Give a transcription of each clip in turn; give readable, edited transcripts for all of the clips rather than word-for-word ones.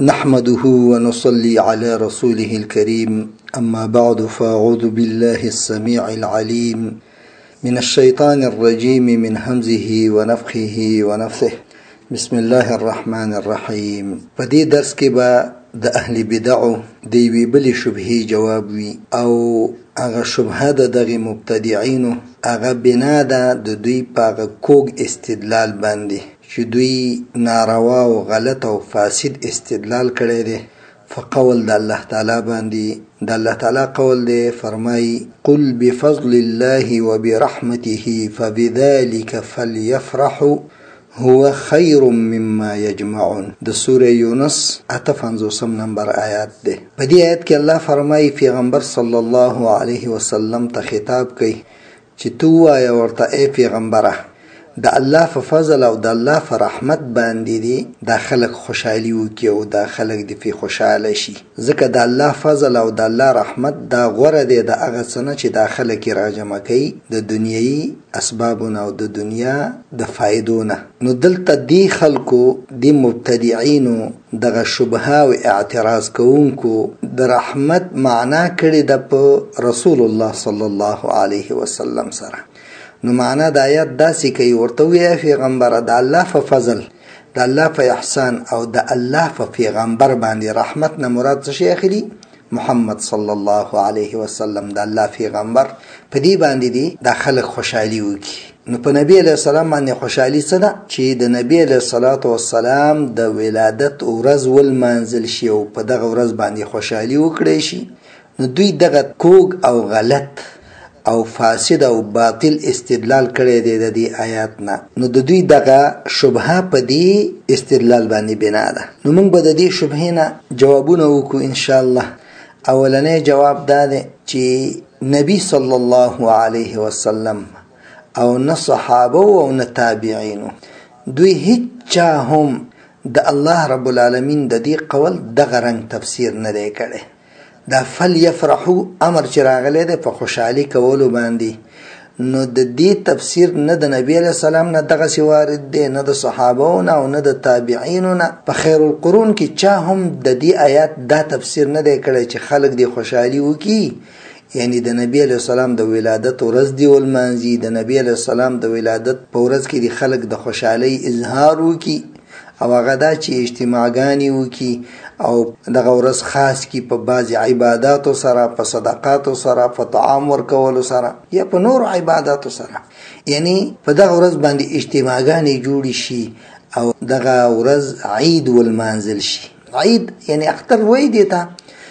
نحمده ونصلي على رسوله الكريم أما بعد فأعوذ بالله السميع العليم من الشيطان الرجيم من همزه ونفخه ونفثه بسم الله الرحمن الرحيم. فدي درس کې به د اهل بدعو د یوې بلې شبهې جواب وي او هغه شبهه د دغه مبتدعینو هغه بنا ده د دوی په هغه کوږ استدلال باندې چې دوی ناروا او غلط او فاسد استدلال کړی دی فقول د الله تعالی باندې. د الله تعالی قول دی، فرمای قل بفضل الله وبرحمته فبذلك فليفرحوا هو خیر مما یجمعون. د سوره یونس 58 نمبر آیات ده. په دې آیت کې الله فرمایي پیغمبر صلی الله علیه وسلم ته خطاب کوي چې تو وایا ورته ای پیغمبره د الله په فضل او د الله په رحمت باندې دي د خلک خوشحالي وکي او د خلک د په خوشاله شي، ځکه د الله فضل او د الله رحمت دا غوره دی د هغه څه نه چې د خلک راجمع کوي د دنیوي اسبابونه او د دنیا د فایدونه. نو دلته دی خلکو دی مبتدعینو دغه شبهه او اعتراض کوونکو د رحمت معنا کړي د په رسول الله صلی الله علیه وسلم سره. نو معنا د آیات داسې کوي ورته وی پیغمبر د الله په فضل د الله په احسان او د الله په پیغمبر باندې رحمت نه مراد څه شي اخلي؟ محمد صلی الله علیه وسلم د الله پیغمبر په دې باندې دي د خلک خوشحالي وکي. نو په نبی علیہ السلام باندې خوشحالي څه ده چې د نبی علیہ الصلوۃ والسلام د ولادت ورځ ولمانځل شي او په دغه ورځ باندې خوشحالي وکړي شي. نو دوی دغه کوږ او غلط او فاسد او باطل استدلال کړی دی د دې آیات نه. نو د دوی دغه شبهه په دې استدلال باندې بنا ده. نو موږ به د دې شبهې نه جوابونه وکړو ان شاء الله. اولنې جواب دا دی چې نبی صلی الله علیه وسلم او نه صحابه او نه تابعین دوی هیڅ هم د الله رب العالمین د دې قول دغه رنګ تفسیر نه دی کړی. دا فلیفرحو امر چې راغلی دی په خوشحالي کولو باندې، نو د دې تفسیر نه د نبی علیہ السلام نه دغسې وارد دی، نه د صحابو نه او نه د تابعینو نه. په خیر القرون کې چا هم د دې آیات دا تفسیر نه دی کړی چې خلک دې خوشحالي وکي، یعنی د نبی علیہ السلام د ولادت ورځ دی ولمانځي، د نبی علیہ السلام د ولادت په ورځ کې د خلک د خوشحالۍ اظهار وکي او هغه دا چې اجتماعګانې وکي او دغه ورځ خاص کی په بعض عباداتو سره، په صدقاتو سره، په طعام ورکولو سره یا په نور عباداتو سره، یعنی په دغه ورځ باندې اجتماعګانې جوړې شي او دغه ورځ عید ولمانځل شي. عید یعنی اختر وای دی ته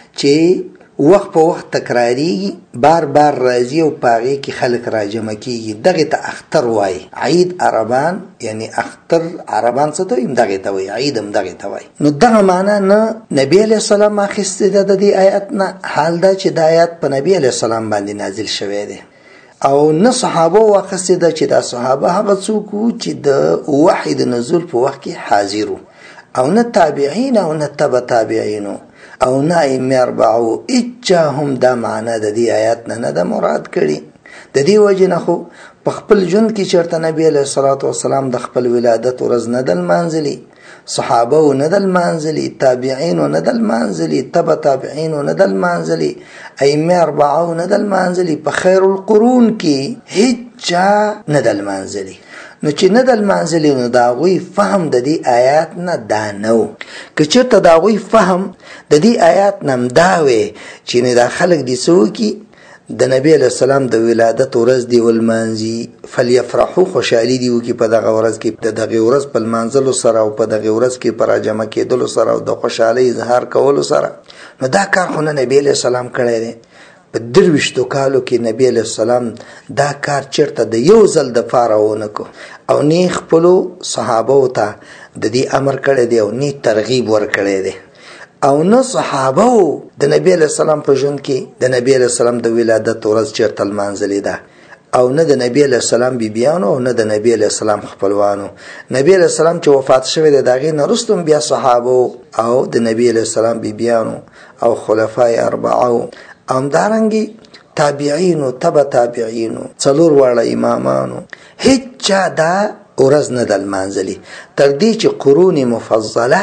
چې وخت په وخت تکراریږي، بار بار راځي او پاغي کې خلک راجمع کیږي، دغه ته اختر وای. عید عربان یعنی اختر عربان څه ته وایي، دغه ته وایي، عید هم دغه ته وایي. نو دغه معنا نه نبی علیہ السلام اخیسته د دې آیات نه، حال دا چې د آیات په نبی علیہ السلام باندې نازل شوی دی او نه صحابه واخیسته د چې د صحابه هغه څوک چې د وحی د نزول په وخت کې حاضر او نه تابعین او نه تبع تابعین او نه ائمه اربعو اچا هم دا معنا د دې آیات نه نه مراد کړي. د دې وجه نه خو په خپل ژوند کې چرته نبی علیہ الصلوۃ والسلام د خپل ولادت ورځ نه دل منځلي، صحابه نه دل منځلي، تابعین نه دل منځلي، تبع تابعین نه دل منځلي، ائمه اربعو نه دل منځلي، په خیر القرون کې هیڅ نه دل منځلي. نو چې نه دل منځلي نو دا غوي فهم د دې آیات نه دا نو. که چېرته دا غوي فهم د دې آیات نه دا وي چې نه دا خلک دي څوکي د نبی علیہ السلام د ولادت ورځ دی ولمانځي فلیفرحو خوشحالي دی وکي په دغه ورځ کې د دغه ورځ په لمانځلو سره او په دغه ورځ کې پر جمع کېدلو سره او د خوشحالۍ اظهار کولو سره. نو دا کار خو نه نبی علیہ السلام کړی دی. په 23 کالو کې نبی علیہ السلام دا کار چرته د یو ځل د پاره ونکو او نه خپلو صحابه ته د دې امر کړی دی او نه ترغیب ور کړی دی او نه صحابه د نبی علیہ السلام په ژوند کې د نبی علیہ السلام د ولادت ورځ چرته لمانځلې ده او نه د نبی علیہ السلام بیبیانو او نه د نبی علیہ السلام خپلوانو. نبی علیہ السلام چې وفات شوی دی دغه نه وروسته بیا صحابه او د نبی علیہ السلام بیبیانو او خلفای اربعه همدارنګي تابعین او تبع تابعین څلور واړه امامانو هیڅ دا ورځ نه دل منځلي تر دې چې قرون مفضله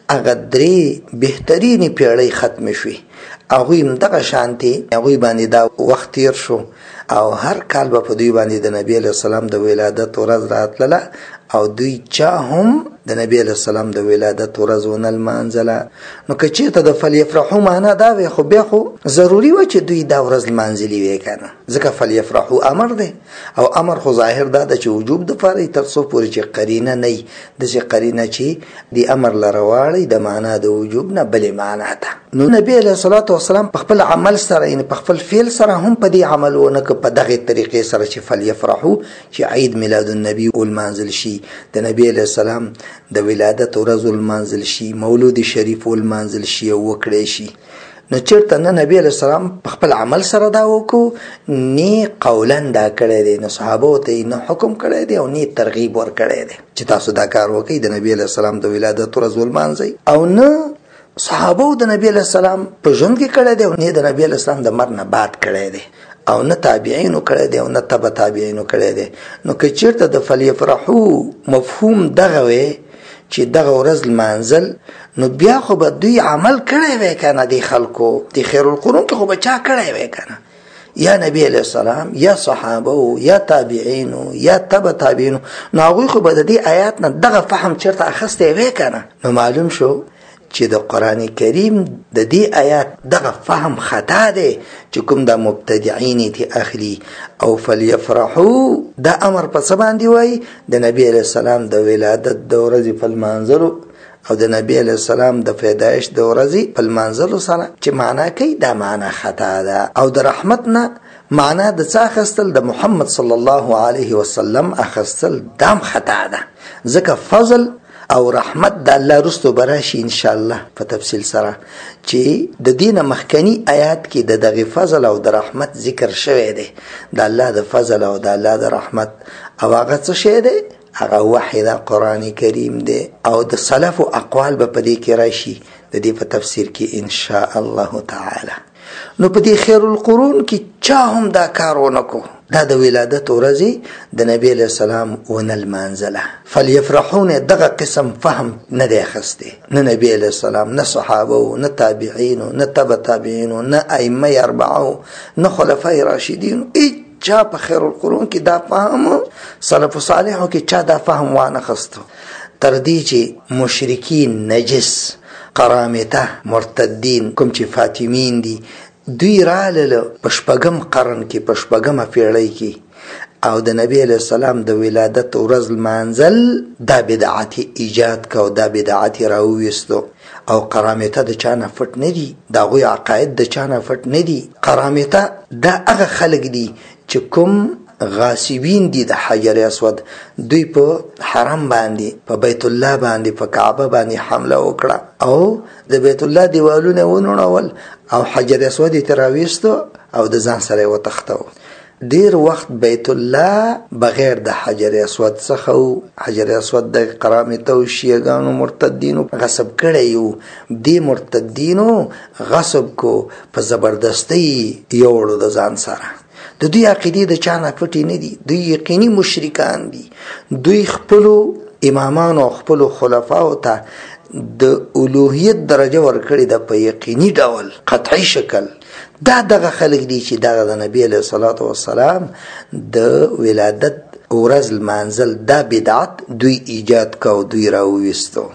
هغه درې بهترینې پیړۍ ختم شوې. هغوی هم دغه شانتي هغوی باندې دا وخت تیر شو او هر کال به په دوی باندې د نبی علیه السلام د ولادت ورځ راتلله او دوی چا هم د نبی علیه السلام د ولادت ورځ ونه لمانځله. نو که چېرته د فلیفرحو معنا دا وی خو بیا خو ضروري وه چې دوی دا ورځ لمانځلي وی که نه، ځکه فلیفرحو امر دی او امر خو ظاهر دا ده چې وجوب دپاره تر څو پورې چې قرینه نه وي، داسې قرینه چې د امر لره واړی د معنا د وجوب نه بلې معنا ده. نو نبی علیه الصلاة والسلام په خپل عمل سره یعنې په خپل فعل سره هم په دې عمل ونه که په دغې طریقې سره چې فلیفرحو چې عید میلاد النبي ولمانځل شي، د نبی علیه السلام د ولادت ورځ ولمانځل شي، مولود شریف ولمانځل شي او وکړی شي. نو چېرته نه نبی علیه السلام په خپل عمل سره دا وکړو، نه قولا دا کړی دی، نه صحابو ته یې نه حکم کړی دی او نه ترغیب ورکړی دی چې تاسو دا کار وکړئ د نبی علیه السلام د ولادت ورځ ولمانځئ، او نه صحابو د نبی علیه السلام په ژوند کې کړی دی او نه د نبی علیه السلام د مرګ نه بعد کړی دی او نه تابعینو کړی دی او نه تبع تابعینو کړی دی. نو که چېرته د فلیفرحو مفهوم دغه وی چې دغه ورځ لمانځل، نو بیا خو به دوی عمل کړی وی که نه، د خلکو د خیر القرون کې خو به چا کړی وی که نه، یا نبی علیه السلام یا صحابه یا تابعینو یا تبع تابعینو. نو هغوی خو به د دې آیات نه دغه فهم چېرته اخیستی وی که نه. نو معلوم شو چې د قرآن کریم د دې آیات دغه فهم خطا دی چې کوم د مبتدعین تی اخلي. او فلیفرحو دا امر په څه باندې وایي؟ د نبی علیه السلام د ولادت د ورځې په لمانځلو او د نبی علیه السلام د پیدایش د ورځې په لمانځلو سره چې معنا کوي دا معنا خطا ده. او د رحمت نه معنا د څه اخیستل؟ د محمد صلی الله علیه وسلم اخیستل دام خطا ده، ځکه فضل او رحمت د الله رستو براشي ان شاء الله په تفصیل سره چې د دین مخکنی آیات کې د دغه فضل او د رحمت ذکر شوی دی، د الله د فضل او د الله د رحمت. او هغه څه شی دی؟ هغه وحی د قرآن کریم دی او د سلف او اقوال به په دې کې راشي د دې په تفسیر کې ان شاء الله تعالی. نو په دې خیر القرون کې چا هم دا کار ونه کو، دا د ولادت ورځې د نبی علیه السلام ونه لمانځله. فلیفرحون دغه قسم فهم نه دی اخیستی، نه نبی علیه السلام، نه صحابه، نه تابعینو، نه تبع تابعینو، نه ائمه اربعه، نه خلفای راشدینو. چا په خیر القرون کې دا فهم، سلف صالحو کې چا دا فهم وانه خستو، تر دې چې مشرکین، نجس، قرامته، مرتدین کوم چې فاطمین دي، دوی رالل په شپږم قرن کې په شپږمه پیړۍ کې او د نبی علیه السلام د ولادت ورځ لمانځل دا بدعت ایجاد کو، دا بدعت راوویستو. او قرامته د چا نه پټ نه دي، د هغوی عقاید د چا نه پټ نه دي. قرامته دا هغه خلک دي چې کوم غاصبین دي د حجر اسود، دوی په حرم باندې، په بیت الله باندې، په کعبه باندې حمله وکړه او د بیت الله دیوالونه ونړول او حجر اسود یې تراویستو او د ځان سره یې وتښتو. ډیر وخت بیت الله بغیر د حجر اسود څخه او حجر اسود د قرامته او شیعګانو مرتدینو غصب کړی و. دې مرتدینو غصب کو په زبردستی یوړو د ځان سره. د دوی عقیدې د چا نه پټې نه دي، دوی یقیني مشرکان دي. دوی خپلو امامانو او خپلو خلفاو ته د الوهیت درجه ورکړې ده په یقیني ډول، قطعي شکل. دا دغه خلک دي چې دغه د نبی علیه الصلاة والسلام د ولادت ورځ لمانځل دا بدعت دوی ایجاد کو، دوی راوویستو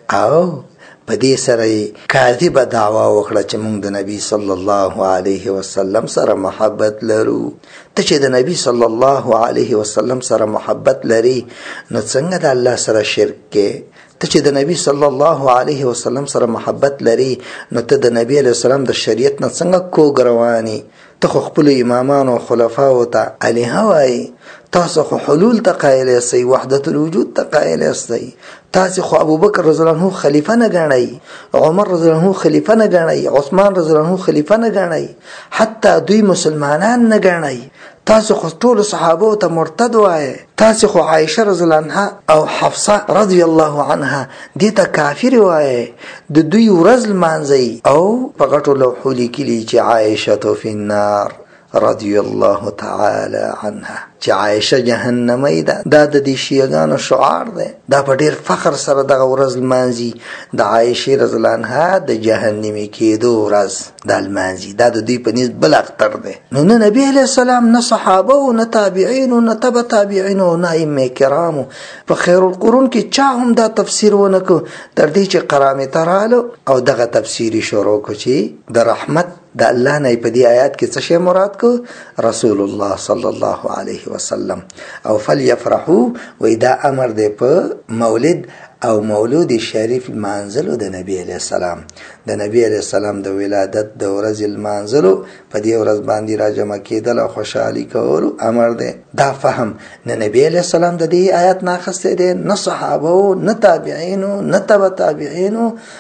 او په دې سره کاذبه دعوا وکړه چې موږ د نبی صلی الله علیه وسلم سره محبت لرو. ته چې د نبی صلی الله علیه وسلم سره محبت لري نو څنګه د الله سره شرک کې؟ ته چې د نبی صلی الله علیه وسلم سره محبت لري نو ته د نبی علیه السلام د شریعت نه څنګه کوږ رواني؟ ته خو خپلو امامانو او خلفاو ته الیه وایي، تاسو خو حلول ته قایل یاستئ، وحدت الوجود ته قایل یاستئ، تاسو خو ابوبکر رضی الله عنه خلیفه نه ګڼئ، عمر رضی الله عنه خلیفه نه ګڼئ، عثمان رضی الله عنه خلیفه نه ګڼئ، حتی دوی مسلمانان نه ګڼئ. تاسو خو ټول صحابه ته مرتد وایي، تاسو خو عائشه رضی الله عنها او حفصه رضی الله عنها دې ته کافر وایي، د دوی ورځ لمانځئ او په غټو لوحو لیکلي چې عائشه فی النار رضی الله تعالی عنها. چې عائشه جهنمی ده، دا د دې شیعاګانو شعار ده. دا په ډیر فخر سره دغه ورځ لمانځي، د عائشه رضی الله عنها د جهنمی کېدو ورځ د لمانځي. دا د دوی په نسبت بل اختر ده. نو نه نبی علیہ السلام، نه صحابه او نه تابعین او نه تبع تابعین او نه ائمه کرام په خیر القرون کې چا هم دا تفسیر ونکړ، تر دې چې قرامطه رااله او دغه تفسیری شروع کړ چې د رحمت د الله نه په دې آیات کې څه شی مراد کو؟ رسول الله صلی الله علیه وسلم. او فلیفرحوا، و دا امر دی په مولد او مولود شریف المنزلو د نبی علیہ السلام، د نبی علیہ السلام د ولادت د ورځ المنزلو په دې ورځ باندې راجمع کېدل او خوشحالي کول امر دی. دا فهم نه نبی علیہ السلام د دې آیات نه اخسته دي، نه صحابه، نه تابعین، نه تبع تابعین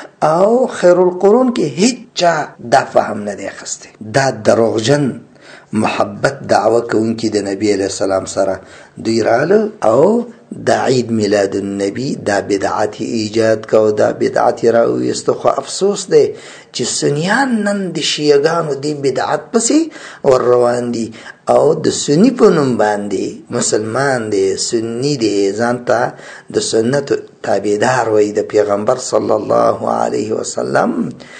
او خیر القرون کې هیڅ چا دا فهم نه دی اخسته. دا دروغجن محبت دعوه کوونکی د نبی علیہ السلام سره دوی رااله او د عید میلاد النبی دا بدعت ایجاد کو، دا بدعت راویستو. خو افسوس دی چې سنیان نن د شیعاګانو دی بدعت پسې ور روان دي او د سنی په نوم باندې مسلمان دی، سنی دی، ځانته د سنت تابعدار وي، د پیغمبر صلی الله علیه وسلم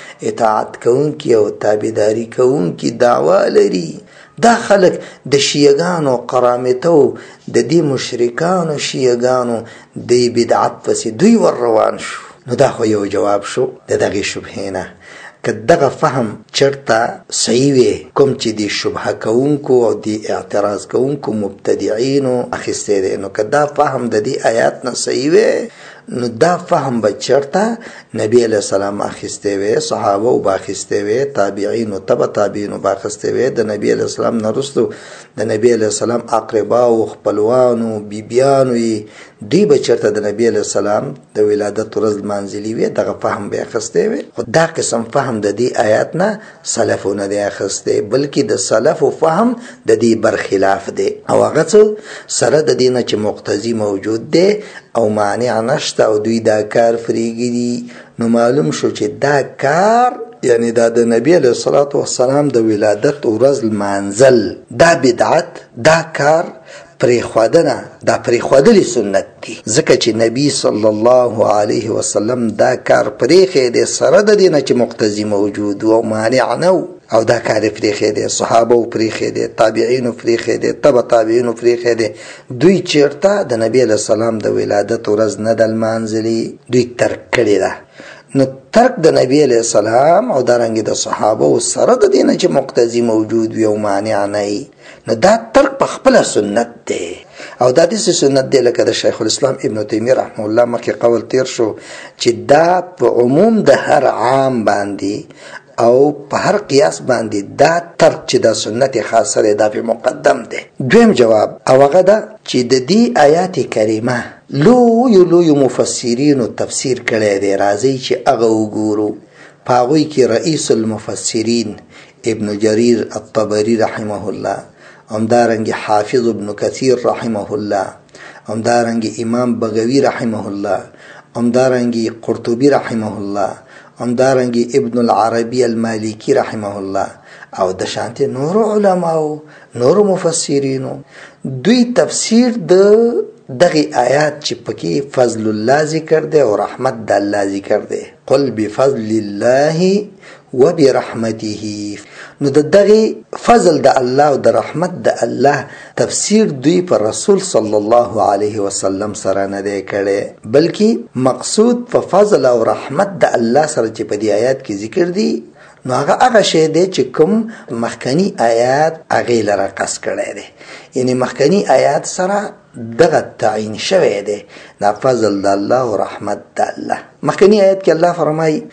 اطاعت کوونکی او تابعداري کوونکی دعوه لري. دا خلق د شیعاګانو قرامطو د دې مشرکانو شیعاګانو د بدعت پسې دوی ور روان شو. نو دا خو یو جواب شو د دغه شبهه نه. که دغه فهم چرته صحیح وي، کوم چې د شبهه کوونکو او د اعتراض کوونکو مبتدعینو اخیسته دي، نو که دا فهم د دې آیات نه صحیح وي، نو دا فهم به چرته نبی علیہ السلام اخیسته وي، صحابه او باخیسته وي، تابعین او تبع تابعین او باخیسته وي. د نبی علیہ السلام نه وروسته د نبی علیہ السلام اقربا او خپلوانو بیبیانو دوی به چرته د نبی علیہ السلام د ولادت ورځ منځلي وي، دغه فهم به اخیسته وي. خو دا قسم فهم د دې آیات نه سلفونه دی اخیسته، بلکې د سلف فهم د دې برخلاف دی. او هغه سره د دې نه چې مقتضی موجود دی او مانع نشته او دوی دا کار فریږي دي، نو معلوم شو چې دا کار یعنی دا د نبی علیہ الصلوۃ والسلام د ولادت ورځ منزل دا بدعت، دا کار پریخوادنه، دا پریخوادلی سنت دی. ځکه چې نبی صلی الله علیه وسلم دا کار پریخې دی سره د دینه چې مقتضی موجود او مانع نو، او دا کار پریخې دی، صحابه او پریخې دی، تابعین پریخې دی، تبع تابعین پریخې دی. دوی چیرته د نبی علیہ السلام د ولادت ورځ نه د منځلي دوی ترک کړی ده. نو ترک د نبی علیہ السلام او دارنګ د صحابه او سره د دینه چې مقتضی موجود وي او مانع نه، نو دا ترک په خپل سنت دی. او دا د سنت دی لکه د شیخ الاسلام ابن تیمیه رحمه الله مخکې قول تیر شو چې دا په عموم د هر عام باندې او په هر قیاس باندې دا ترک چې د سنت خاصه دی دا په مقدم دی. دویم جواب او هغه دا چې د دې آیات کریمه لوی مفسرین تفسیر کړی دی. راځي چې هغه وګورو. په هغوی کې رئیس المفسرین ابن جریر الطبری رحمه الله، همدارنګه حافظ ابن کثیر رحمه الله، همدارنګه امام بغوی رحمه الله، همدارنګه قرطبی رحمه الله، همدارنګه ابن العربی المالکی رحمه الله، او د شانته نور علماء نور مفسرینو دوی تفسیر د دغه آیات چې پکې فضل الله ذکر دی او رحمت د الله ذکر دی، قل بفضل الله وبرحمته. نو دغه فضل د الله او د رحمت د الله تفسیر دوی پر رسول صلی الله علیه وسلم سره نه دی کړي، بلکې مقصود په فضل او رحمت د الله سره چې په دې آیات کې ذکر دی، نو هغه شی دی چې کوم مخکنی آیات هغه لره قص کړی دی. یعنی مخکنی آیات سره دغه تعین شوی دی دا فضل د الله او رحمت د الله. مخکنی آیت کې الله فرمایي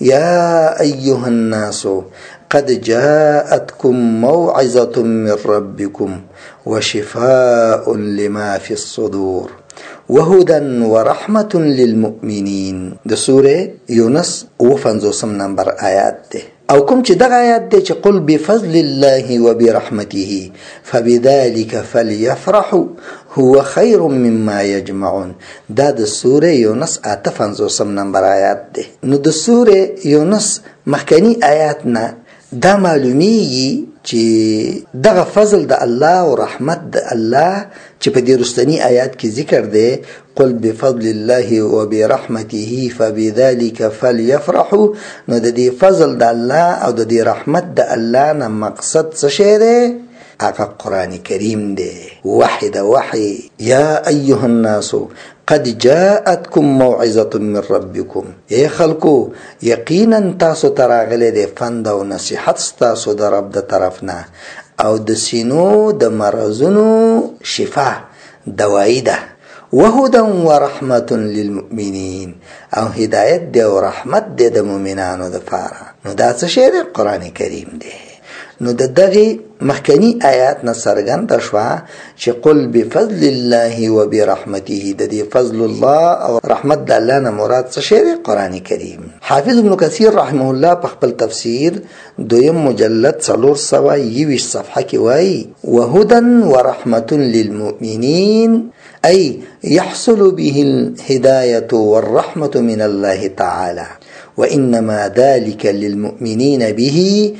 یا ایها الناس قد جاءتكم موعظة من ربكم وشفاء لما في الصدور وهدى ورحمة للمؤمنين. د سوره یونس 55 نمبر آیات ده. او کوم چې دغه آیات ده چې قل بفضل الله وبرحمته فبذلك فليفرحوا هو خير مما يجمعون. دا د سوره یونس 55 نمبر آیات ده. نو د سوره یونس مخکنی آیات نه دا معلومیږي چې دغه فضل د الله او رحمت د الله چې په دې رستنی آیات کې ذکر دی، قل بفضل الله وبرحمته فبذلك فليفرحوا، نو د دې فضل د الله او د دې رحمت د الله نه مقصد څه شی دی؟ هغه قرآن کریم دی. وحی یا ایها الناس قد جاءتكم موعظه من ربكم، اے خلقو یقینا تاسو تراغله دی فند او نصیحت تاسو د رب د طرفنا، او د سینو د مرزونو شفا دوائی ده، وهدى ورحمه للمؤمنین، او هدایت دی او رحمت دی د مؤمنانو لپاره. نو دا څه شی دی؟ قرآن کریم دی. نو د دغه مخکنی آیات نه څرګنده شوه چې قل بفضل الله وبرحمته، د دې فضل الله او رحمت د الله نه مراد څه شی دی؟ قرآن کریم. حافظ ابن کثیر رحمه الله په خپل تفسیر 2 مجلد 421 صفحه کې وایي وهدى ورحمه للمؤمنین، أي يحصل به الهداية والرحمة من الله تعالى، وإنما ذلك للمؤمنين به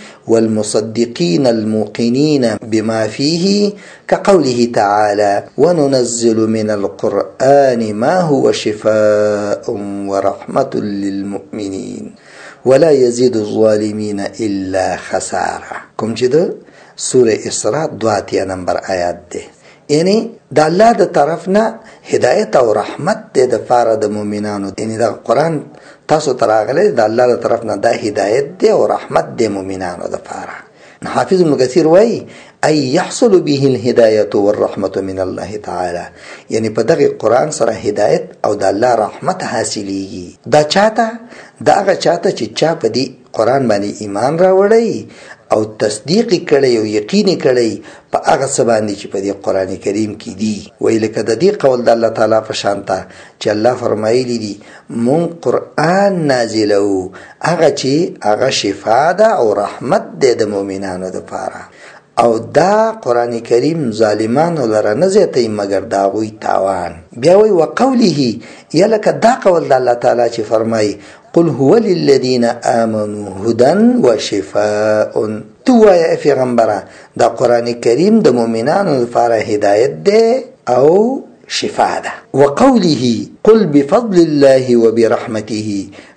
والمصدقين الموقنين بما فيه، كقوله تعالى وننزل من القرآن ما هو شفاء ورحمة للمؤمنين ولا يزيد الظالمين إلا خسارة. کوم چې د سورة اسراء 2 نمبر آیات ده، یعنی د الله د طرف نه هدایت او رحمت د فار د مؤمنانو، یعنی د قرآن تاسو تراغله د الله د طرف نه د هدایت دی او رحمت د مؤمنانو د فار. حافظ ابن کثیر وایي ای يحصل به الهدایه والرحمه من الله تعالی، یعنی په دغه قرآن سره هدایت او د الله رحمت حاصلېږي. دا چاته؟ دا هغه چاته چې چا په دې قرآن باندې ایمان راوړی او تصدیق کړي او یقین کړي په هغه څه باندې چې په دې قرآن کریم کې دي. ویل کده دې قول د الله تعالی په شانته چې الله فرمایلی دي مون قرآن نازلو هغه چې هغه شفا ده او رحمت ده د مؤمنانو لپاره، او دا قرآن کریم ظالمانو لره نه زیاتوي مګر د هغوی تاوان. بیا وایي وقوله، یا لکه دا قول د الله تعالی چې فرمایي قل هو للذین آمنوا هدى وشفاء، تو وایه پیغمبره دا قرآن کریم د مؤمنانو لپاره هدایت ده او شفا ده. وقوله قل بفضل الله وبرحمته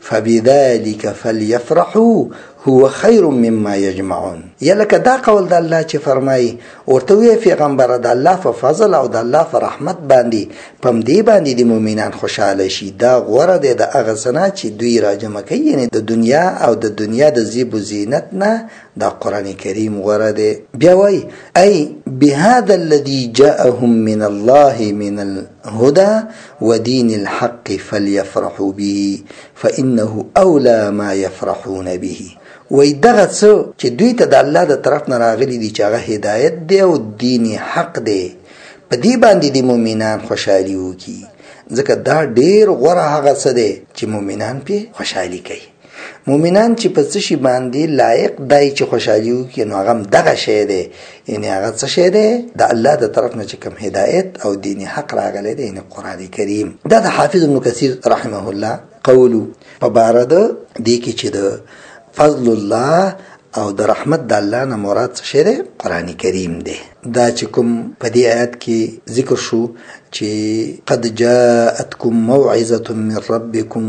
فبذلك فليفرحوا هو خير مما يجمعون، یا لکه دا قول د الله چې فرمایي ورته وی پیغمبر د الله په فضل او د الله په رحمت باندې پم دی باندې د مؤمنان خوشاله شي، دا غوړه ده د هغه سنا چې دوی راجمع کوي، یعنی د دنیا او د دنیا د زیب و زینت نه دا قرآن کریم غوړه ده. بیا وای ای بهذا الذي جاءهم من الله من الهدى ودين الحق فليفرحوا به فإنه أولى ما يفرحون به. وای دغه څه چې دوی ته د الله د طرف نه راغلي دي چې هغه هدایت دی او دین حق دی، په دې باندې د مؤمنان خوشحالي وکړي، ځکه دا ډیر غوره هغه څه دی چې مؤمنان پې خوشحالي کوي. مؤمنان چې په څه شي باندې لایق دی چې خوشحالي وکړي نو هغه دغه شی دی، یعنی هغه څه شی دی؟ د الله د طرف نه چې کوم هدایت او دین حق راغلی دی، یعنی قرآن کریم. دا د حافظ ابن کثیر رحمه الله قولو په باره د دې کې چې د فضل الله او د رحمت د الله نه مراد څه شی دی؟ قرآن کریم دی. دا چې کوم په دې آیت کې ذکر شو چې قد جاءتكم موعظه من ربكم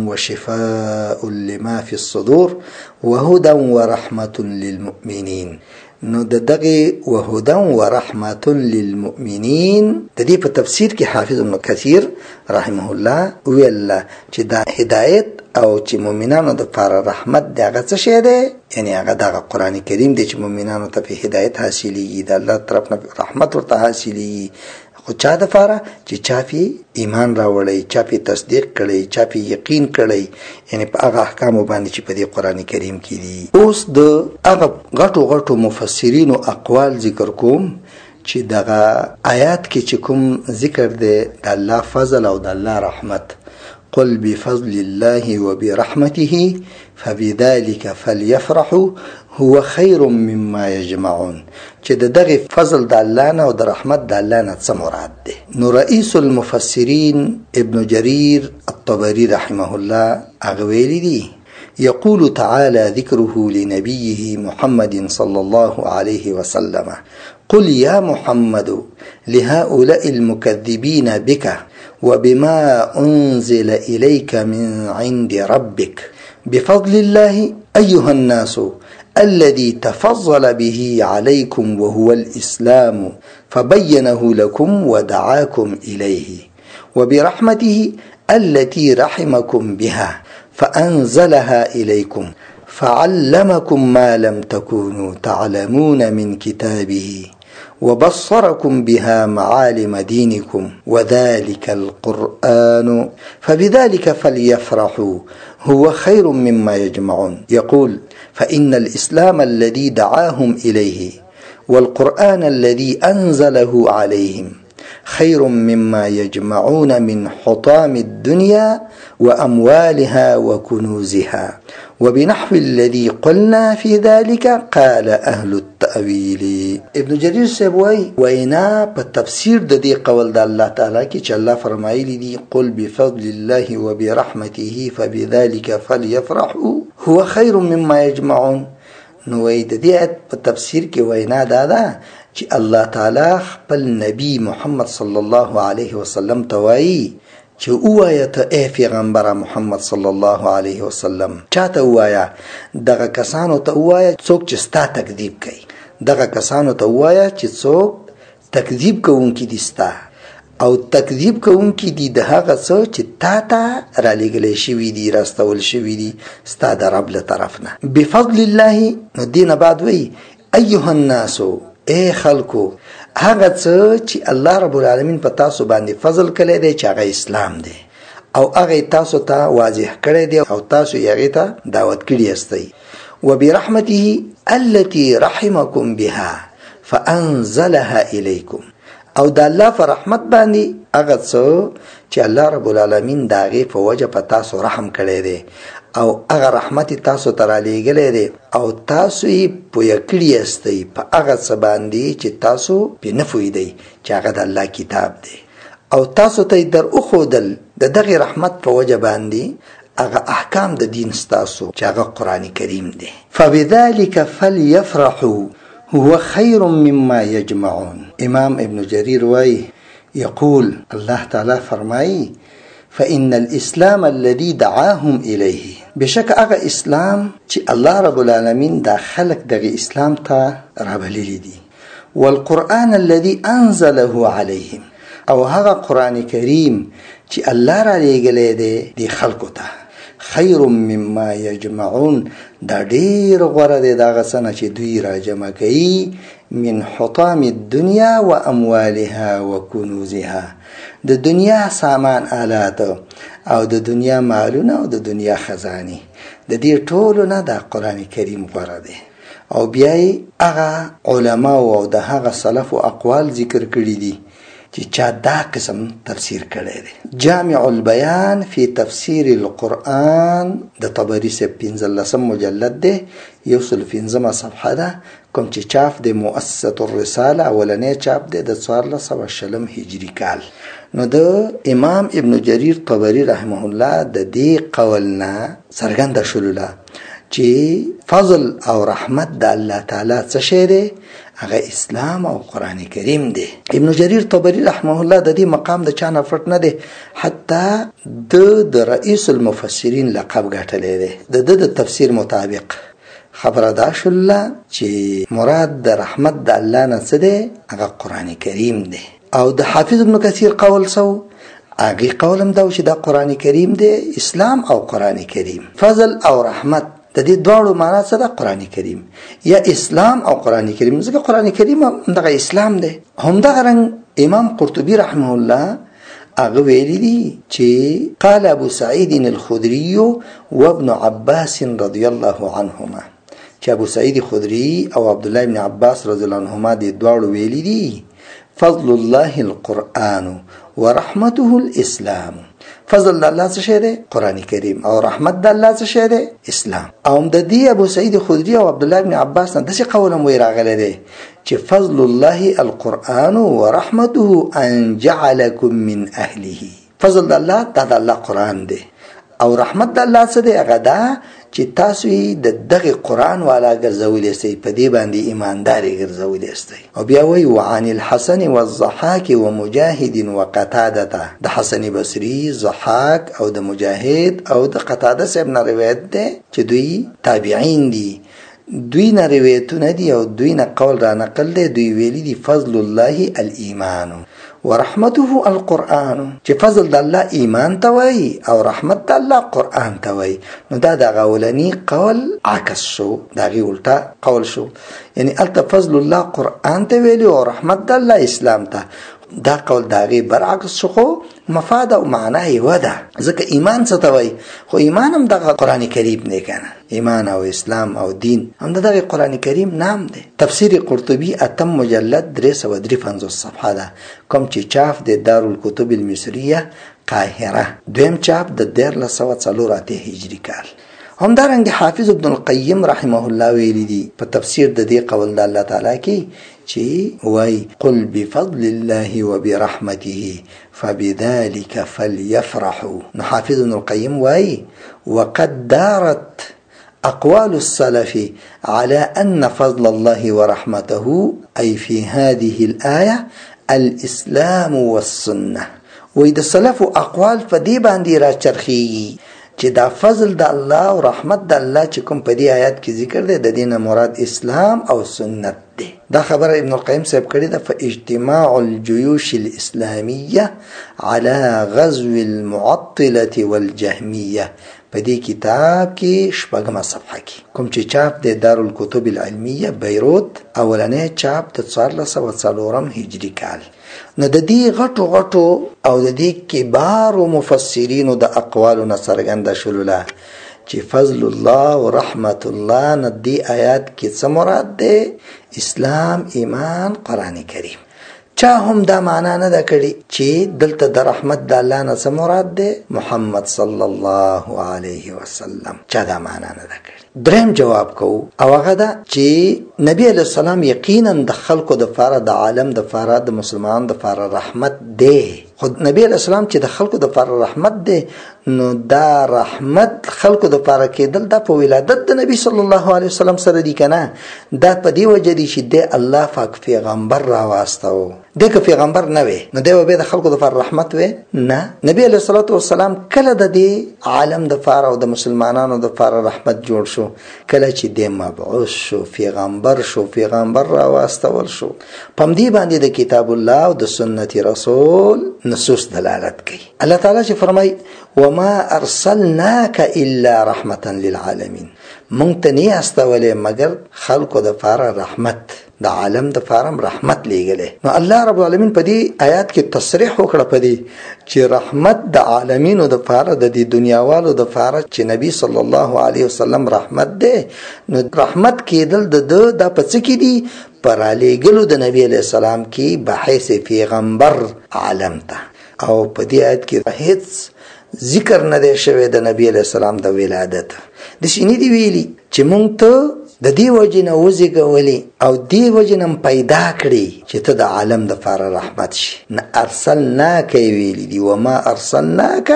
وشفاء لما في الصدور وهدى ورحمه للمؤمنين، نو دغه وهدى ورحمه للمؤمنين د دې په تفسیر کې حافظ ابن کثیر رحمه الله ویل چې دا هدایت او چې مؤمنانو د لپاره رحمت دغه څه شی دی، یعنی هغه دغه قرآن کریم دی چې مؤمنانو ته په هدایت حاصلېږي، د الله طرف نه رحمت ورته حاصلېږي. خو چا د لپاره چې چا پې ایمان راوړی، چا پې تصدیق کړی، چا پې یقین کړی، یعنی په هغه احکامو باندې چې په دې قرآن کریم کې دي. اوس د هغه غټو غټو مفسرینو اقوال ذکر کوم چې دغه آیات کې چې کوم ذکر دی د الله فضل او د الله رحمت. قل بفضل الله وبرحمته فبذلك فليفرحوا هو خير مما يجمعون، چې دغه فضل د الله نه او د رحمت د الله نه څه مراد ده. نو رئیس المفسرین ابن جریر الطبری رحمه الله هغه ویلي دي يقول تعالى ذكره لنبيه محمد صلى الله عليه وسلم: قل يا محمد لهؤلاء المكذبين بك وبما أنزل إليك من عند ربك بفضل الله أيها الناس الذي تفضل به عليكم وهو الإسلام فبينه لكم ودعاكم إليه، وبرحمته التي رحمكم بها فأنزلها إليكم فعلمكم ما لم تكونوا تعلمون من كتابه وبصركم بها معالم دينكم وذلك القرآن فبذلك فليفرحوا هو خير مما يجمعون. يقول: فإن الإسلام الذي دعاهم إليه والقرآن الذي أنزله عليهم خير مما يجمعون من حطام الدنيا وأموالها وكنوزها. وبنحو الذي قلنا في ذلك قال أهل التأويل. ابن جرير سبوي وینا په تفسیر د دې قول د الله تعالی کې چې الله فرمایلی دی: قل بفضل الله وبرحمته فبذلك فليفرحوا هو خير مما يجمعون. نو وی د دې په تفسیر کې وینا ده چې الله تعالی خپل نبی محمد صلی الله علیه وسلم ته وایي چې اوایا ته ای پیغمبر محمد صلی الله علیه وسلم چاته اوایا دغه کسانو ته اوایا څوک چې ستا تکذیب کوي، دغه کسانو ته اوایا چې څوک تکذیب کوونکي دي ستا او تکذیب کوونکي دي د هغه څه چې تا ته رالیږلی شوي دي، راستول شوي دي ستا د رب له طرف نه. بفضل الله نو دینه بعد وی ایها الناس اے خلکو هغه څه چې الله رب العالمین په تاسو باندې فضل کړی دی چې هغه اسلام دی او هغه تاسو ته واضح کړی دی او تاسو یې هغې ته دعوت کړي یاستئ. وبرحمته التي رحمكم بها فأنزلها إليكم او د الله په رحمت باندې هغه څه چې الله رب العالمین د هغې په وجه په تاسو رحم کړی دی او هغه رحمت تاسو ته رالیږلی دی او تاسو یې پویه کړي یاستئ په هغه څه باندې چې تاسو پرې نه پوهېدئ چې هغه د الله کتاب دی او تاسو ته یې در وښودل د دغې رحمت په وجه باندې هغه احکام د دین ستاسو چې هغه قرآن کریم دی. فبذلك فليفرحوا هو خير مما يجمعون. امام ابن جرير وایي يقول الله تعالی فرمایي: فإن الإسلام الذي دعاهم إليه بشک هغه اسلام چې الله رب العالمین دا خلق دغه اسلام ته رابللی دي، والقرآن الذي أنزله عليهم او هغه قرآن کریم چې الله را لېږلی دی د خلکو ته خیر مما یجمعون دا ډېر غوره دی د هغه څه نه چې دوی را جمع کوي من حطام الدنیا و اموالها و کنوزها د دنیا سامان آلات او د دنیا مالونه او د دنیا خزانې د دې ټولو نه دا قرآن کریم غوره دی. او بیا یې هغه علما او د هغه سلف او اقوال ذکر کړي دي چې چا دا قسم تفسیر کړی دی. جامع البیان فی تفسیر القرآن د طبری سے 15 مجلد دی، 115 صفحه ده، کوم چې چاپ د مؤسسة الرساله اولنی چاپ دی د 1420 هجری کال. نو د امام ابن جریر طبری رحمه الله د دې قول نه څرګنده شوله چې فضل او رحمت د الله تعالی څه شی دی، هغه اسلام او قرآن کریم دی. ابن جریر طبری رحمه الله د دې مقام د چا نه پټ نه دی، حتی د رئیس المفسرین لقب ګټلی دی. د تفسیر مطابق خبره دا شوله چې مراد د رحمت د الله نه څه دی، هغه قرآن کریم دی. او د حافظ ابن کثیر قول سو هغې قولم دا چې دا قرآن کریم دی، اسلام او قرآن کریم، فضل او رحمت د دې دواړو معنا څه ده؟ قرآن کریم یا اسلام او قرآن کریم، ځکه قرآن کریم همدغه اسلام دی. همدغه رنګ امام قرطبي رحمه الله هغه ویلي دي چې قال ابو سعید الخدري وابن عباس رضی الله عنهما، چې ابو سعید خدري او عبد الله ابن عباس رضی الله عنهما دې دواړو ویلي دي فضل الله القرآن ورحمته الاسلام. فضل د الله څه شی دی؟ قرآن کریم. او رحمت د الله څه شی دی؟ اسلام. او د دې ابو سعید خدری او عبد الله ابن عباس نه داسې قول هم راغلی دی چې فضل الله القرآن ورحمته ان جعلكم من اهله. فضل د الله دا د الله قرآن دی او رحمت د الله څه دی؟ هغه دا چې تاسو د دغه قرآن والا ګرځولې سي، په دې باندې ایمانداري ګرځولې سي. او بیا وی وعن الحسن والضحاك ومجاهد وقتاده، د حسن بصري، ضحاك او د مجاهد او د قتاده صاحب نه روایت ده چې دوی تابعین دي. دوی نه روایتونه دي او دوی نه قول را نقل دي. دوی ویلي دي فضل الله الایمان ورحمته القرآن، چې فضل د الله ایمان ته وای او رحمت د الله قرآن ته وای. نو دا د غولنی قول عکس شو، دغه الټا قول شو. یعنی الته فضل الله قرآن ته ویلی او رحمت د الله اسلام ته. دا قول داغي برعکس شو، خو مفاد او معنا یې ودا. ځکه ایمان څه ته وای؟ خو ایمان هم د قرآن کریم نه کنه. ایمان او اسلام او دین هم د قرآن کریم نام دی. تفسیر قرطبی اتم مجلد 353 صفحه ده، کوم چې چاپ د دارالکتب المصریه قاهره، دویم چاپ د 1304 هجری کال. همدارنګه حافظ ابن القیم رحمه الله ویلی دی په تفسیر د دې قول د الله تعالی کې چې وای قل بفضل الله وبرحمته فبذلك فليفرحوا. نو حافظ ابن القیم وای وقد دارت أقوال السلف على أن فضل الله ورحمته أي في هذه الآية الإسلام والسنة. وإذا السلف أقوال فدي باندې را چرخي چې دا فضل د الله او رحمت د الله چې کوم په دې آیات کې ذکر دی، د دینه مراد اسلام او سنت دی. دا خبر ابن القیم صاحب کړی ده په اجتماع الجيوش الإسلامية على غزو المعطلة والجهمية په دې کتاب کې شپږمه صفحه کې، کوم چې چاپ د دارالکتب العلمیه بیروت، اولنې چاپ د 1404 هجری کال. نو د دې غټو او د دې کبار مفسرینو د اقوالو نه څرګنده شوله چې فضل الله او رحمت الله نه دې آیات کې څه مراد ده؟ اسلام، ایمان، قرآن کریم. چا هم دا معنا نه ده کړي چې دلته د رحمت د الله نه څه مراد ده؟ محمد صلی الله علیه وسلم. چا دا معنا نه ده کړي. دریم جواب کو او هغه دا چې نبی علیہ السلام یقینا د خلقو د فاره، د عالم د فاره، د مسلمانانو د فاره رحمت دی. خود نبی علیہ السلام چې د خلقو د فاره رحمت دی، نو دا رحمت خلقو د فاره کېدل دا په ولادت د نبی صلی الله علیه وسلم سره دی کنه. دا په دی وجه دی چې د الله پاک پیغمبر را واستو. دغه پیغمبر نه وي نو دی به د خلقو د فاره رحمت وي نه. نبی علیہ الصلوۃ والسلام کله د دې عالم د فاره او د مسلمانانو د فاره رحمت جوړ شو، کله چې د مبعوث شو، پیغمبر شو، پیغمبر را واستول شو. پم دی باندې د کتاب الله او د سنت رسول نصوص دلالت کوي. الله تعالی چې فرمای وما ارسلناک الا رحمتا للعالمین، مونږ ته نه استولې مگر خلقو د فاره رحمت، د عالم د فارم رحمت لېږلې. نو الله رب العالمین په دې آیات کې تصریح وکړه په دې چې رحمت د عالمینو د فاره، د دې دنیاوالو د فاره چې نبی صلی الله علیه وسلم رحمت دی. نو رحمت کېدل د په څه کې دي؟ پر علیګلو د نبی علیہ السلام کې بحیث پیغمبر عالم ته. او په دې آیت کې هیڅ ذکر نه دی شوی د نبی علیہ السلام د ولادت. د شینې دی ویلي چې مونږ ته د دې وجه نه وزګولې او دې وجه نه پیدا کړی چې ته د عالم د فاره رحمت شي. نه ارسلناک ویلي دی وما ارسلناک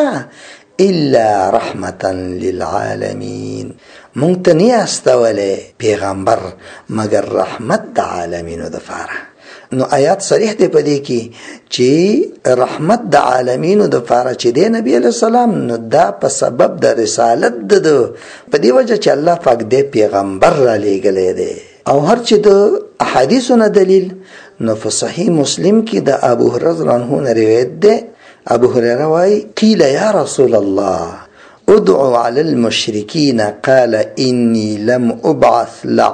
الا رحمتا للعالمین، مونږ ته نه استولې پیغمبر مگر رحمت د عالمینو د فاره. نو آیات صریح دی په دې کې چې رحمت د عالمینو د فاره چې دی نبی علیہ السلام، نو دا په سبب د رسالت د په دې وجه چې الله پاک دې پیغمبر را لېږلی دی. او هر چې د احادیثو نه دلیل، نو په صحیح مسلم کې د ابو هريره رضی الله عنه روایت دی. ابو هريره وايي قيل يا رسول الله ادعو على المشركين قال اني لم ابعث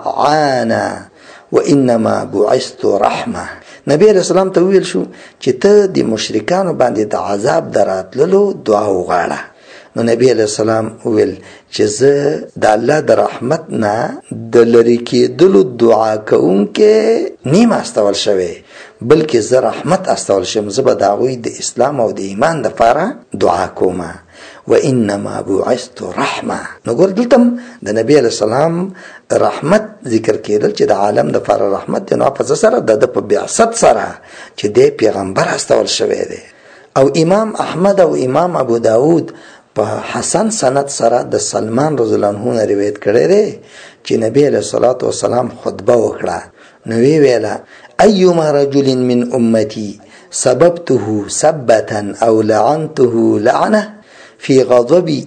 لعانا وانما بعثت رحمه. نبی رسول الله ته ویل شو چې ته د مشرکانو باندې د عذاب دراتللو دعا وغواړه. نو نبی علیہ السلام ویل چې زه د الله د رحمت نه د لری کېدلو دعا کوونکې نیم استول شوی، بلکې زه رحمت استول شم. زه به د هغوی د اسلام او د ایمان دپاره دعا کومه. وانما بعثت رحمه. نو ګور دلته د نبی علیہ السلام رحمت ذکر کېدل چې د عالم د فاره رحمت دی. نو په سره د په بعثت سره چې د پیغمبر استول شوی دی. او امام احمد او امام ابو داود په حسن سند سره د سلمان رضی الله عنه روایت کړی دی چې نبی علیہ الصلوۃ والسلام خطبه وکړه، نو ویلا ايما رجل من امتي سببته سبة او لعنته لعنه في غضبي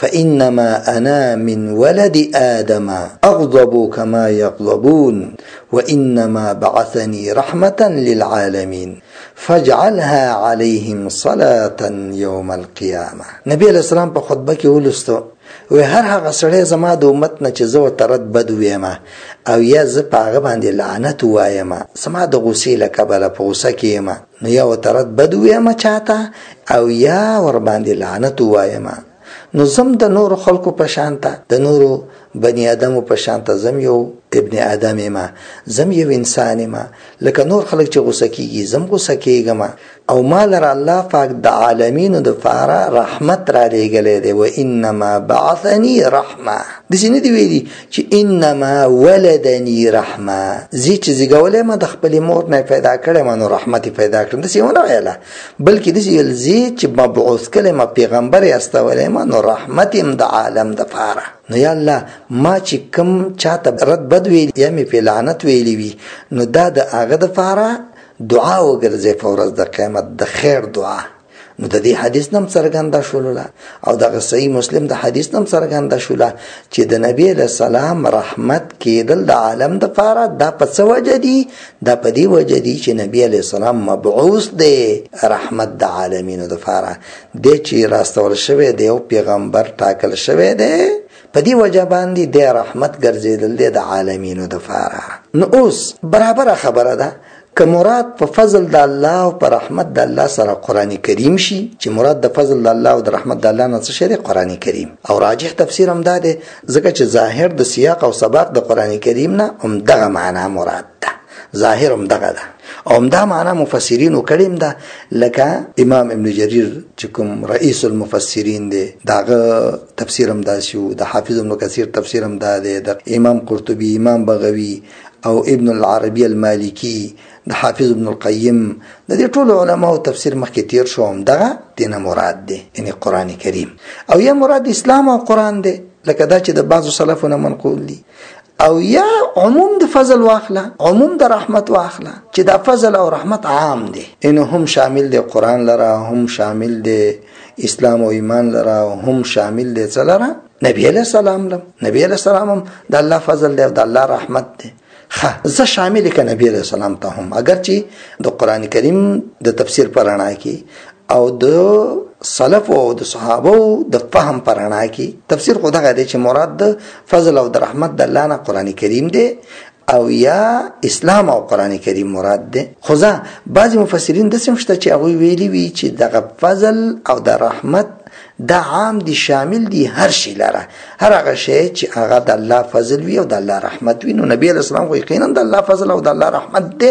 فإنما أنا من ولد آدم أغضب كما يغضبون وإنما بعثني رحمة للعالمين فاجعلها عليهم صلاة يوم القيامة. نبي عليه السلام په خطبه کې ولستو و هر هغه سړی زما د امت نه چې زه ورته رد بد ویم او یا زه په هغه باندې لعنت وایم، زما د غصې له کبله په غصه کې یم، نو یا ورته رد بد ویم چاته او یا ور باندې لعنت وایم، نو زم د نور خلقو په شانته د نورو بنی آدمو په شانته زم یو ابن آدم ما، زم یو انسان ما، لکه نور خلق چې غصه کیږي زم غصه کیږم، او ما لره الله پاک د عالمینو د فاره رحمت را لېږلی دی. و انما بعثني رحمه، داسې نه دی ویلي چې انما ولدني رحمه، زی چې زیږولی ما د خپلې مور نه پیدا کړی ما نو رحمت پیدا کړم، داسې ونه ویله، بلکې داسې ویل زی چې مبعوث کړی ما پیغمبر یې استولی ما نو رحمت یم د عالم د فاره. نو یا الله ما چې کم چاته رد بد ویلی یا مې په لعنت ویلی وي نو دا د هغه د فاره دعا وګرځي په ورځ د قیامت د خیر دعا. نو د دې حدیث نم څرګنده شوله او د صحیح مسلم د حدیث نم څرګنده شوله چې د نبی له سلام رحمت کېدل د عالم د فاره دا په څه وجه دي؟ دا په دې وجه دي چې نبی علیه السلام مبعوث دی رحمت د عالمینو د فاره دی، چې راستول شوی دی او پیغمبر ټاکل شوی دی، په دې وجه باندې د رحمت ګرځیدل دی د عالمینو د فاره. نو اوس برابر خبره ده که مراد په فضل د الله او په رحمت د الله سره قرآن کریم شي، چې مراد د فضل د الله او د رحمت د الله نه څه شی دی؟ قرآن کریم. او راجح تفسیر هم دا دی ځکه چې ظاهر د سیاق او سباق د قرآن کریم نه هم دغه معنا مراد ده، ظاهر هم دغه ده او هم دا معنا مفسرینو کړیم ده، لکه امام ابن جریر چې کوم رئیس المفسرین دی داغه تفسیر هم دا شو، د حافظ ابن کثیر تفسیر هم دا دی، د امام قرطبی، امام بغوی او ابن العربی المالکی، د حافظ ابن القیم، د دې ټول علماء تفسیر مخکې تیر شو، هم دغه دینه مراد دی یعنی قرآن کریم، او یا مراد اسلام او قرآن دی لکه دا چې د بعضو سلفونو منقول دي، او یا عموم د فضل واخله، عموم د رحمت واخله چې دا فضل او رحمت عام دی، ان هم شامل دی قرآن لره، هم شامل دی اسلام او ایمان لره، هم شامل دی څه لره؟ نبی علیہ السلام لم، نبی علیہ السلام هم د الله فضل دی او د الله رحمت دی. زه شامل ک نبی علیہ السلام ته هم، اگر چې د قرآن کریم د تفسیر پر رڼا کې او د سلف او د صحابه د فهم پر رڼا کې تفسیر خو دغه دی چې مراد د فضل او د رحمت د الله نه قرآن کریم دی او یا اسلام او قرآن کریم مراد دی. خو ځه بعضې مفسرین داسې هم شته چې هغوی ویلي وي چې دغه فضل او د رحمت دا عام دي، شامل دي هر شي لره، هر هغه شی چې هغه د الله فضل وي او د الله رحمت وي، نو نبی علیہ السلام خو یقینا د الله فضل او د الله رحمت دی.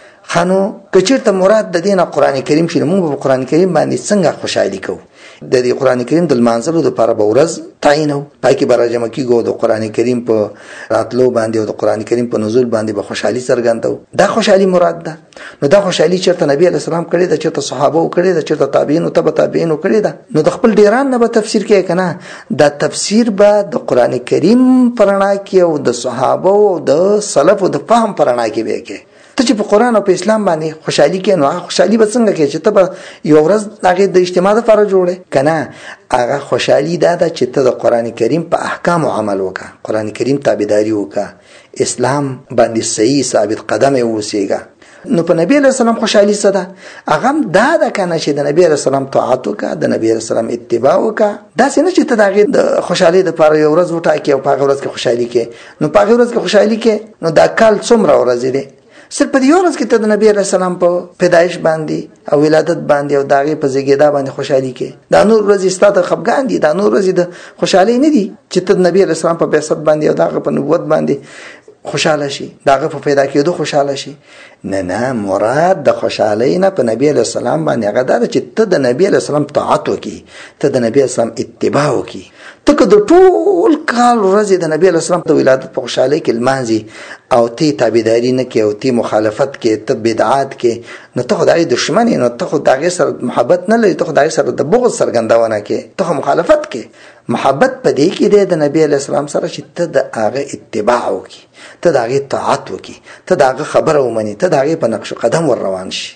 خانو که چېرته مراد د دې نه قرآن کریم شي، موږ په قرآن کریم باندې څنګه خوشحالي کوو؟ د دې قرآن کریم د لمانځلو دپاره به ورځ تعینو، پای کې به راجمع کېږو، د قرآن کریم په راتلو باندې او د قرآن کریم په نزول باندې به خوشحالي څرګندوو، دا خوشحالي مراد ده. نو دا خوشحالي چېرته نبی علیه السلام کړې ده، چېرته صحابو کړې ده، چېرته تابعینو تبع تابعینو کړې ده، نو د خپل ډیران نه به تفسیر کوي که نه؟ دا تفسیر به د قرآن کریم په رڼا کې او د صحابو او د سلفو د فهم په رڼا کې به کوي. ته چې په قرآن او په اسلام باندې خوشحالي کوې، نو هغه خوشحالي به څنګه کوې چې ته به یو ورځ هغې د اجتماع دپاره جوړې که نه؟ هغه خوشحالي دا ده چې ته د قرآن کریم په احکامو عمل وکړه، قرآن کریم تابعداري وکړه، اسلام باندې صحیح ثابت قدمه اوسېږه. نو په نبی علیہ السلام خوشحالي څه ده؟ هغه هم دا ده که نه چې د نبی علیہ السلام طاعت وکړه، د نبی علیہ السلام اتباع وکړه. داسې نه چې ته د هغې د خوشحالۍ دپاره یو ورځ وټاکې او په هغه ورځ کې خوشحالي کوې. نو په هغې ورځ کې خوشحالي کوې، نو دا کال څومره ورځې دی؟ صرف په دې یو ورځ کې ته د نبی علیہ السلام په پیدایش باندې او ولادت باندې او د هغې په زیږېدا باندې خوشحالي کوې. دا نور ورځې ستا ته خفګان دي، دا نور ورځې د خوشحالۍ نه دي چې ته د نبی علیہ السلام په بعثت باندې او د هغه په نبوت باندې خوشحاله شي، د هغه په پیدا کېدو خوشحاله شي. نه، مراد د خوشحالۍ نه په نبی علیہ السلام باندې هغه دا ده چې ته د نبی علیہ السلام طاعت وکړي، ته د نبی علیہ السلام اتباع وکړي، ته که د ټول کال ورځې د نبی علیه السلام د ولادت په خوشحالۍ کې لمانځي او ته تابعداري نه کوې او ته مخالفت کې، ته بدعات کې، نو ته خو د هغې دښمن یې، نو ته خو د هغې سره محبت نه لري، ته خو د هغې سره د بغض څرګندونه کوې، ته خو مخالفت کوې. محبت په دې کې دی د نبی علیه السلام سره چې ته د هغه اتباع وکړي، ته د هغې طاعت وکړي، ته د هغه خبره ومنې، ته د هغې په نقش قدم ور روان شي.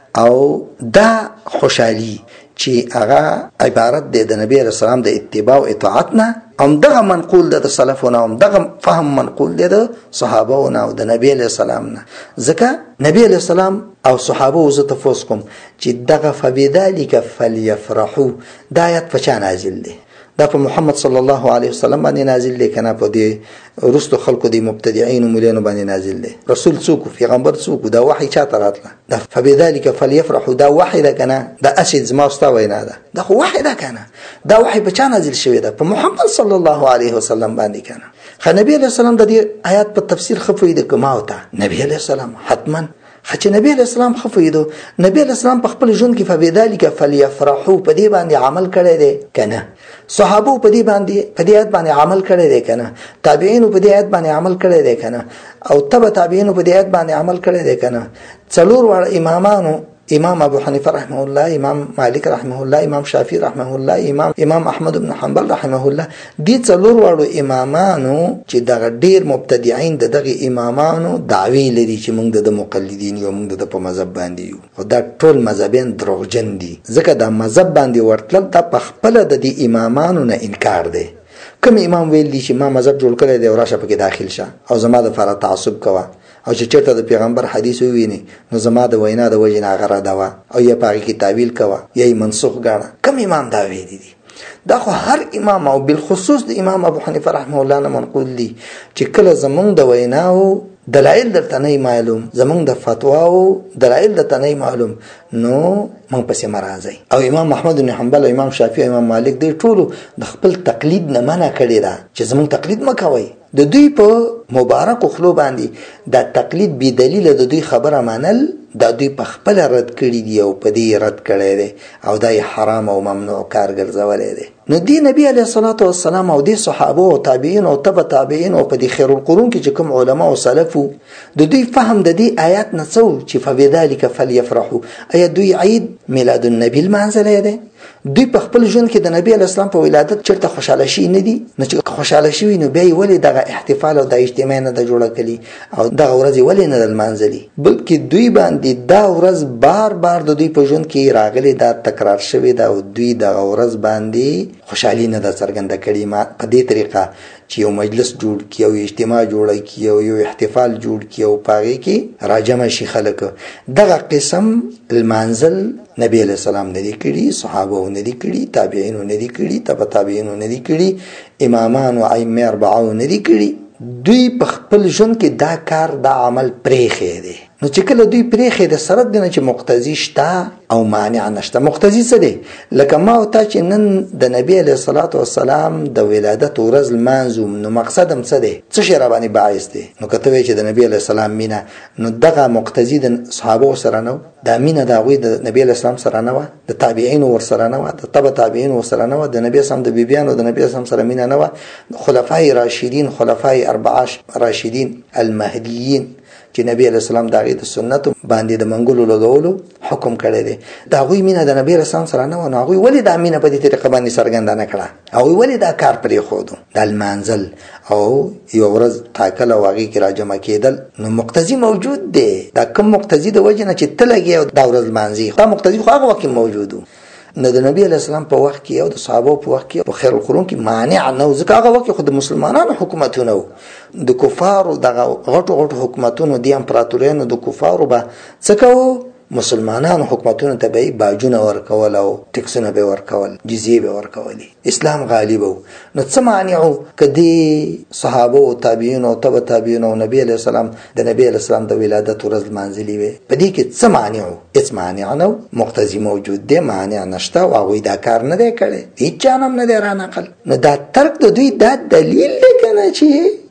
او دا خوشحالي چې هغه عبارت دی د نبی علیه السلام د اتباع او اطاعت نه، همدغه منقول ده د سلفونه، همدغه فهم منقول دی د صحابهونه او د نبی علیه السلام نه. ځکه نبی علیه السلام او صحابه زه تفوس کوم چې دغه فبذلک فلیفرحوا دا آیت په چا نازل دی؟ دا په محمد صلی الله علیه وسلم باندې نازل دی کنه په دې رستو خلقو دی مبتدعين او مولانو باندې نازل دی؟ رسول څوک، پیغمبر څوک؟ دا وحی چاته راتله؟ دا فبذلک فلیفرحوا دا وحی ده کنه؟ دا اسید زما استا وینا ده، دا خو وحی ده کنه؟ دا وحی په چا نازل شوی ده؟ په محمد صلی الله علیه وسلم باندې کنه. خو نبی علیہ السلام د دې آیات په تفسیر خفوی د کما وتا نبی علیہ السلام حتما چې نبی علیہ السلام خفویدو. نبی علیہ السلام په خپل ژوند کې فبذلک فلیفرحوا په دې باندې عمل کړی دی کنه؟ صحابه په دې آیت باندې عمل کړی دی کنه؟ تابعین په دې آیت باندې عمل کړی دی کنه؟ او تبع تابعین په دې آیت باندې عمل کړی دی کنه؟ څلور واړه امامانو، امام ابو حنیفه رحمه الله، امام مالک رحمه الله، امام شافعی رحمه الله، امام احمد بن حنبل رحمه الله، دي څلور واړو امامانو چې دغه ډیر مبتدعين دغه امامانو دعوی لري چې موږ د مقلدین یو، موږ د په مذهب باندې یو، او دا ټول مذهبین دروغجن دي. ځکه دا مذهب باندې ورتل دا په خپل د دې امامانو نه انکار دی. کوم امام ویل دي چې ما مذهب جوړ کړی دی او راشه پکې داخل شه او زما د فار تعصب کوه، او چې چېرته د پیغمبر حدیث وویني نو زما د وینا د وجې نه هغه ردوه او یا په هغې کې تعویل کوه یا یې منسوخ ګاڼه. کوم امام دا ویلي دي؟ دا خو هر امام او بالخصوص د امام ابو حنیفه رحمه الله نه منقول دي چې کله زمونږ د ویناو دلائل درته نه معلوم، زمونږ د فتواو دلائل درته نه معلوم، نو موږ پسې مه راځئ. او امام احمد بن حنبل او امام شافعي او امام مالک دوی ټولو د خپل تقلید نه منع کړې ده چې زمونږ تقلید مه کوئ. د دوی په مبارک خلو باندې دا تقلید بی دلیل د دوی خبره منل دا دوی په خپل رد کړی دی او په دې رد کړی دی او دا حرام او ممنوع کار ګرځولې دی. نو دی نبی علیه الصلاۃ والسلام او دی صحابه او تابعین او تبع تابعین او په دې خیر القرون کې چې کوم علما او سلفو د دوی فهم د دې آیات نه څو چې فبذلک فلیفرحوا، آیا دوی عید میلاد النبی المنزله دی؟ دوی په خپل ژوند کې د نبی علیه السلام په ولادت چرته خوشاله شي نه دي؟ نو چې خوشاله شي نو بیا ولې دغه احتفال او د اجتماع نه د جوړه کړي او دغه ورځ ولې نه لمانځلي؟ بلکې دوی باندې دا ورځ بار بار د دوی په ژوند کې راغلي، دا تکرار شوی دا او دوی دغه ورځ باندې خوشحالي نه ده څرګنده کړې. ما په دې طریقه چې یو مجلس جوړ کی او اجتماع جوړ کی او یو احتفال جوړ کی او پاغي کې راجمع شي خلک، دغه قسم المنزل نبی علیہ السلام نه دی کړي، صحابه نه دی کړي، تابعین نه دی کړي، تبع تابعین نه دی کړي، امامان او ائمه اربعه نه دی کړي. دوی په خپل ژوند کې دا کار دا عمل پرېښی دی. نو چې کله دوی پرېښی د سره دی نه چې مقتضي شته او مانع نشته. مقتضي څه دی؟ لکه ما او تا چې نن د نبی علیه الصلاۃ والسلام د ولادت ورځ لمانځو، نو مقصد هم څه دی؟ څه شی را باندې باعث دی؟ نو که ته وایې چې د نبی علیه السلام مینه، نو دغه مقتضي د صحابو سره نه و، دا مینه د هغوی د نبی علیه السلام سره نه وه، د تابعینو ورسره نه وه، د تبع تابعینو ورسره نه وه، د نبی اسلام د بیبیانو د نبی اسلام سره مینه نه وه. خلفای راشدین، خلفای اربعه راشدین المهدیین چې نبی علیہ السلام داغه د سنت باندې د منګولو لګولو حکم کړی دی، دا غوی مینه د نبی رسول الله سره نه و، نو غوی ولې دا مینه په دې طریقه باندې څرګنده کړه؟ او ولې دا کار پرې خودو؟ د المنزل او یو ورځ ټاکل او هغه کې راجمع کېدل، نو مقتضی موجود دی. دا کوم مقتضی د وجه نه چې تلګي دا ورځ مانځي، دا مقتضی خو هغه وخت موجود و. نه د نبی علیہ السلام په وخت کې او د صحابه په وخت کې په خیر القرون کې مانع نه و، ځکه هغه وخت خو د مسلمانانو حکومتونه و، د کفارو دغه غټو غټو حکومتونو د امپراتوریانو د کفارو به څه کوو؟ مسلمانانو حکومتونو ته به باجونه ورکول او ټکسونه به ورکول، جزیه به ورکولې. اسلام غالب و. نو څه مانع و که د صحابه او تابعین او تبع تابعین او نبی علیہ السلام د نبی علیہ السلام د ولادت ورځ لمانځلې وي؟ په دې کې څه مانع و؟ هیڅ مانع نه و. مقتضی موجود دی، مانع نشته او هغوی دا کار نه دی کړی، هیڅ چا هم نه دی رانقل. نو دا ترک د دوی دا دلیل دی که نه چې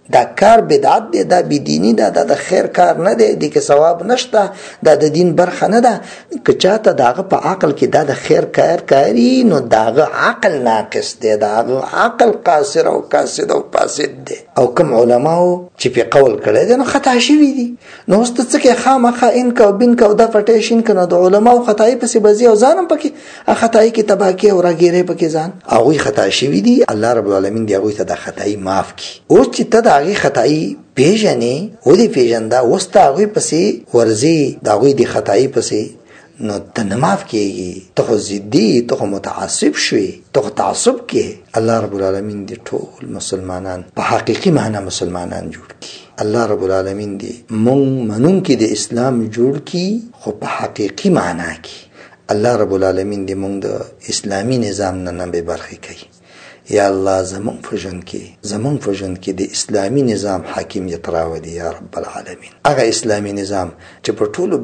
دا کار بدعت دی، دا بدینی ده، دا د خیر کار نه دی، دی که ثواب نشته، دا د دین برخه نه ده. که چاته داغه په عقل کې دا د خیر کار کاری، نو داغه عقل ناقص دی، داغه عقل قاصر او کاسد او فاسد دی. او کوم علماو چې په قول کړی دی نو خطا شوي دي. نو اوس ته څه کې خامخا ان کا او بن کا او دا پټیشن کنه د علماو خطای پسې بزی او ځانم پکې خطای کې تباکی او راګیره پکې ځان هغه خطا شوي دي. الله رب العالمین دی هغه ته د خطای معاف کړي. اوس چې ته هغه خطای پیژنې او دې پیژندا اوس ته هغه پسې ورزي دا هغه دی خطای پسې، نو ته نه معاف کیږي، ته ضدي، ته متعصب شوي، ته تعصب کې. الله رب العالمین دې ټول مسلمانان په حقيقي معنا مسلمانان جوړ کړي. الله رب العالمین دې مونږ منون کې د اسلام جوړ کړي، خو په حقيقي معنا کې. الله رب العالمین دې مونږ د اسلامي نظام نه به برخه کړي. یا الله زمون په ژوند کې د اسلامي نظام حاکمیت راوړي یا رب العالمین. هغه اسلامي نظام چې په ټولو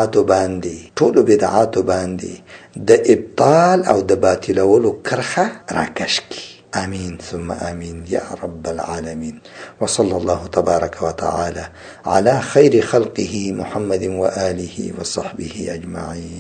بدعاتو باندې د ابطال او د باطلولو کرخه راکش کی. آمين ثم آمين يا رب العالمين. وصلى الله تبارك وتعالى على خير خلقه محمد وآله وصحبه أجمعين.